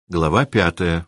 Глава 5.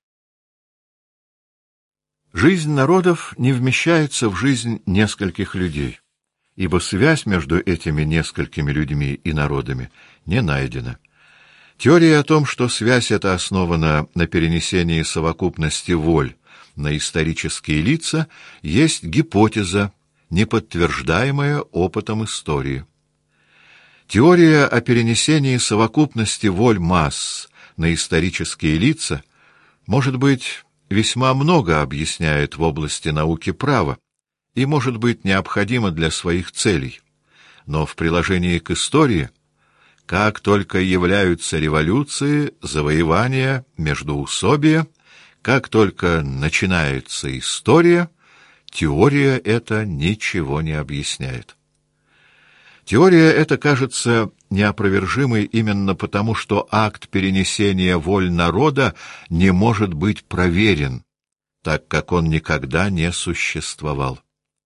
Жизнь народов не вмещается в жизнь нескольких людей, ибо связь между этими несколькими людьми и народами не найдена. Теория о том, что связь эта основана на перенесении совокупности воль на исторические лица, есть гипотеза, не подтверждаемая опытом истории. Теория о перенесении совокупности воль масс на исторические лица, может быть, весьма много объясняет в области науки права и, может быть, необходима для своих целей. Но в приложении к истории, как только являются революции, завоевания, междоусобия, как только начинается история, теория эта ничего не объясняет. Теория эта кажется неопровержимой именно потому, что акт перенесения воль народа не может быть проверен, так как он никогда не существовал.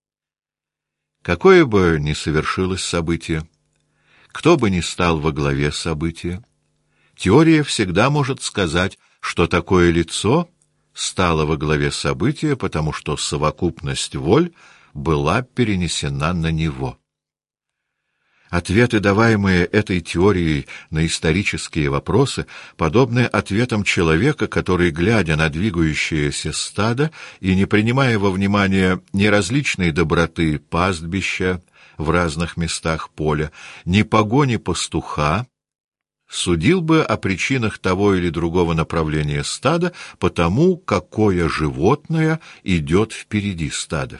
Какое бы ни совершилось событие, кто бы ни стал во главе события, теория всегда может сказать, что такое лицо стало во главе события, потому что совокупность воль была перенесена на него. Ответы, даваемые этой теорией на исторические вопросы, подобны ответам человека, который, глядя на двигающееся стадо и не принимая во внимание ни различной доброты пастбища в разных местах поля, ни погони пастуха, судил бы о причинах того или другого направления стада по тому, какое животное идет впереди стада.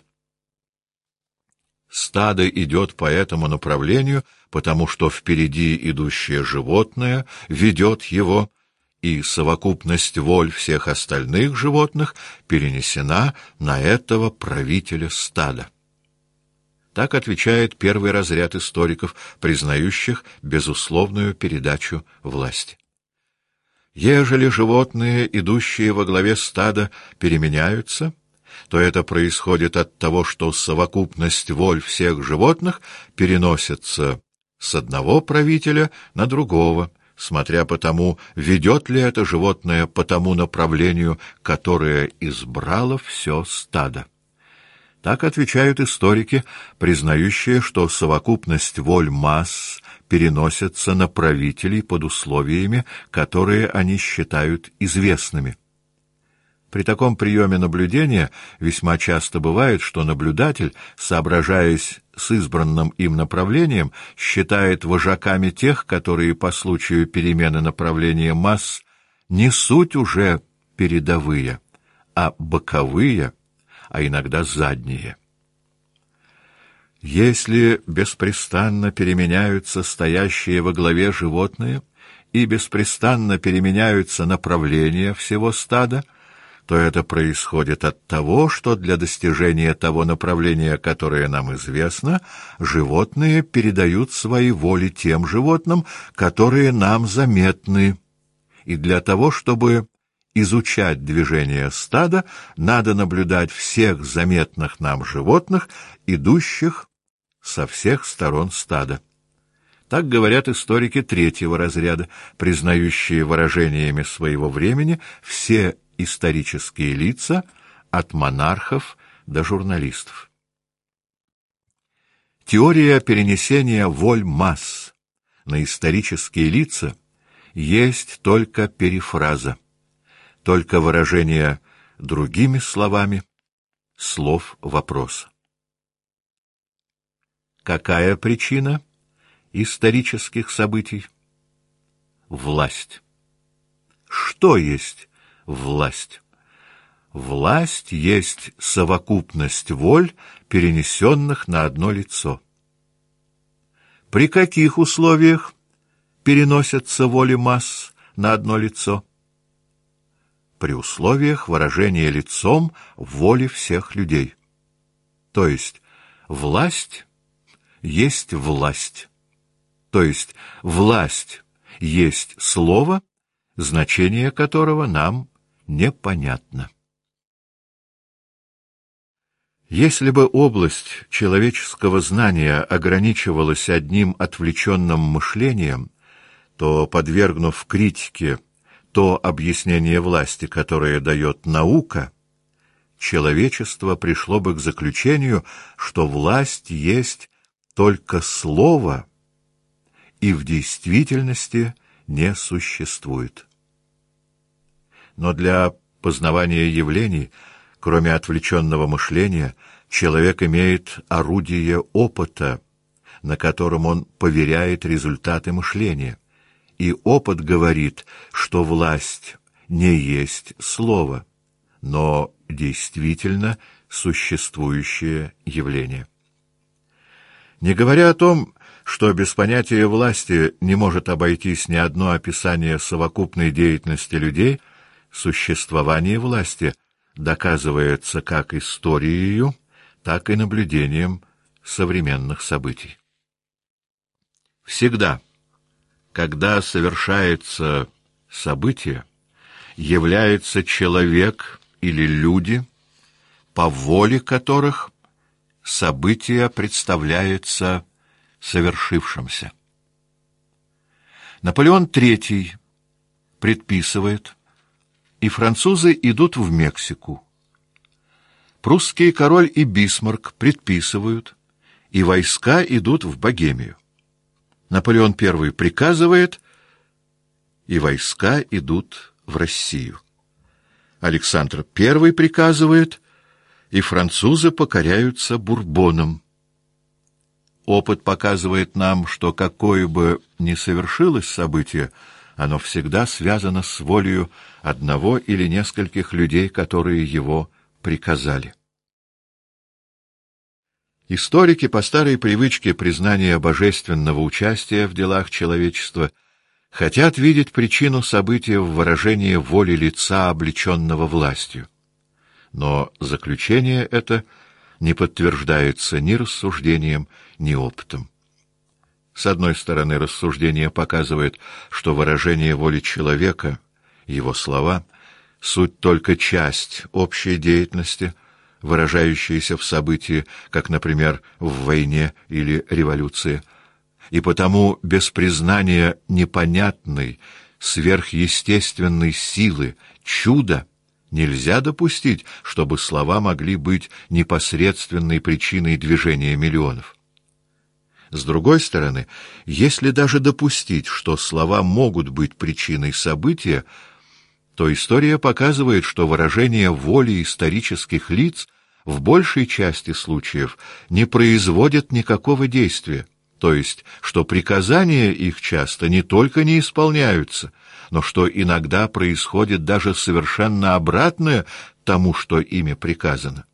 Стадо идет по этому направлению, потому что впереди идущее животное ведет его, и совокупность воль всех остальных животных перенесена на этого правителя стада. Так отвечает первый разряд историков, признающих безусловную передачу власти. Ежели животные, идущие во главе стада, переменяются, то это происходит от того, что совокупность воль всех животных переносится с одного правителя на другого, смотря по тому, ведет ли это животное по тому направлению, которое избрало все стадо. Так отвечают историки, признающие, что совокупность воль масс переносится на правителей под условиями, которые они считают известными. При таком приеме наблюдения весьма часто бывает, что наблюдатель, соображаясь с избранным им направлением, считает вожаками тех, которые по случаю перемены направления масс не суть уже передовые, а боковые, а иногда задние. Если беспрестанно переменяются стоящие во главе животные и беспрестанно переменяются направления всего стада, то это происходит от того, что для достижения того направления, которое нам известно, животные передают свои воли тем животным, которые нам заметны. И для того, чтобы изучать движение стада, надо наблюдать всех заметных нам животных, идущих со всех сторон стада. Так говорят историки третьего разряда, признающие выражениями своего времени все исторические лица, от монархов до журналистов. Теория перенесения воль масс на исторические лица есть только перефраза, только выражение другими словами слов вопроса. Какая причина исторических событий? Власть. Что есть власть? Власть есть совокупность воль, перенесенных на одно лицо. При каких условиях переносятся воли масс на одно лицо? При условиях выражения лицом воли всех людей. То есть власть есть власть. То есть власть есть слово, значение которого нам непонятно. Если бы область человеческого знания ограничивалась одним отвлеченным мышлением, то, подвергнув критике то объяснение власти, которое дает наука, человечество пришло бы к заключению, что власть есть только слово и в действительности не существует. Но для познавания явлений, кроме отвлеченного мышления, человек имеет орудие опыта, на котором он поверяет результаты мышления. И опыт говорит, что власть не есть слово, но действительно существующее явление. Не говоря о том, что без понятия власти не может обойтись ни одно описание совокупной деятельности людей, существование власти доказывается как историей, так и наблюдением современных событий. Всегда, когда совершается событие, является человек или люди, по воле которых событие представляется совершившимся. Наполеон III предписывает, и французы идут в Мексику. Прусский король и Бисмарк предписывают, и войска идут в Богемию. Наполеон I приказывает, и войска идут в Россию. Александр I приказывает, и французы покоряются Бурбонам. Опыт показывает нам, что какое бы ни совершилось событие, оно всегда связано с волею одного или нескольких людей, которые его приказали. Историки по старой привычке признания божественного участия в делах человечества хотят видеть причину события в выражении воли лица, облеченного властью. Но заключение это не подтверждается ни рассуждением, ни опытом. С одной стороны, рассуждение показывает, что выражение воли человека, его слова, суть только часть общей деятельности, выражающаяся в событии, как, например, в войне или революции, и потому без признания непонятной, сверхъестественной силы, чуда, нельзя допустить, чтобы слова могли быть непосредственной причиной движения миллионов. С другой стороны, если даже допустить, что слова могут быть причиной события, то история показывает, что выражение воли исторических лиц в большей части случаев не производит никакого действия, то есть, что приказания их часто не только не исполняются, но что иногда происходит даже совершенно обратное тому, что ими приказано.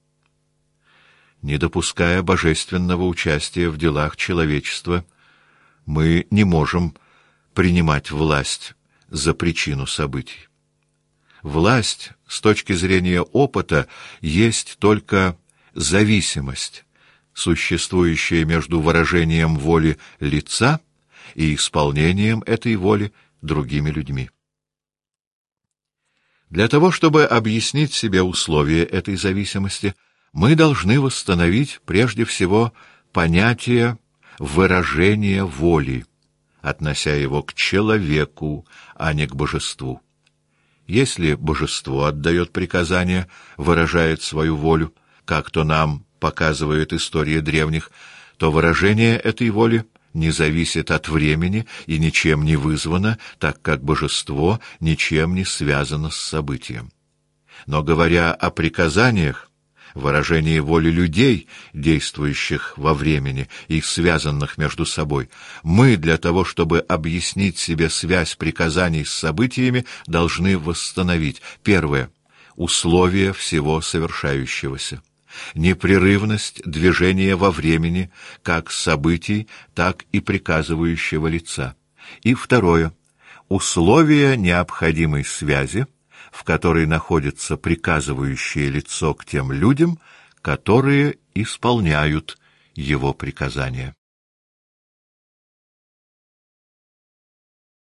Не допуская божественного участия в делах человечества, мы не можем принимать власть за причину событий. Власть, с точки зрения опыта, есть только зависимость, существующая между выражением воли лица и исполнением этой воли другими людьми. Для того, чтобы объяснить себе условия этой зависимости, мы должны восстановить прежде всего понятие выражения воли, относя его к человеку, а не к божеству. Если божество отдает приказания, выражает свою волю, как то нам показывает история древних, то выражение этой воли не зависит от времени и ничем не вызвано, так как божество ничем не связано с событием. Но говоря о приказаниях, выражение воли людей, действующих во времени и связанных между собой, мы для того, чтобы объяснить себе связь приказаний с событиями, должны восстановить: первое — условия всего совершающегося, непрерывность движения во времени как событий, так и приказывающего лица, и второе — условия необходимой связи, в которой находится приказывающее лицо к тем людям, которые исполняют его приказания.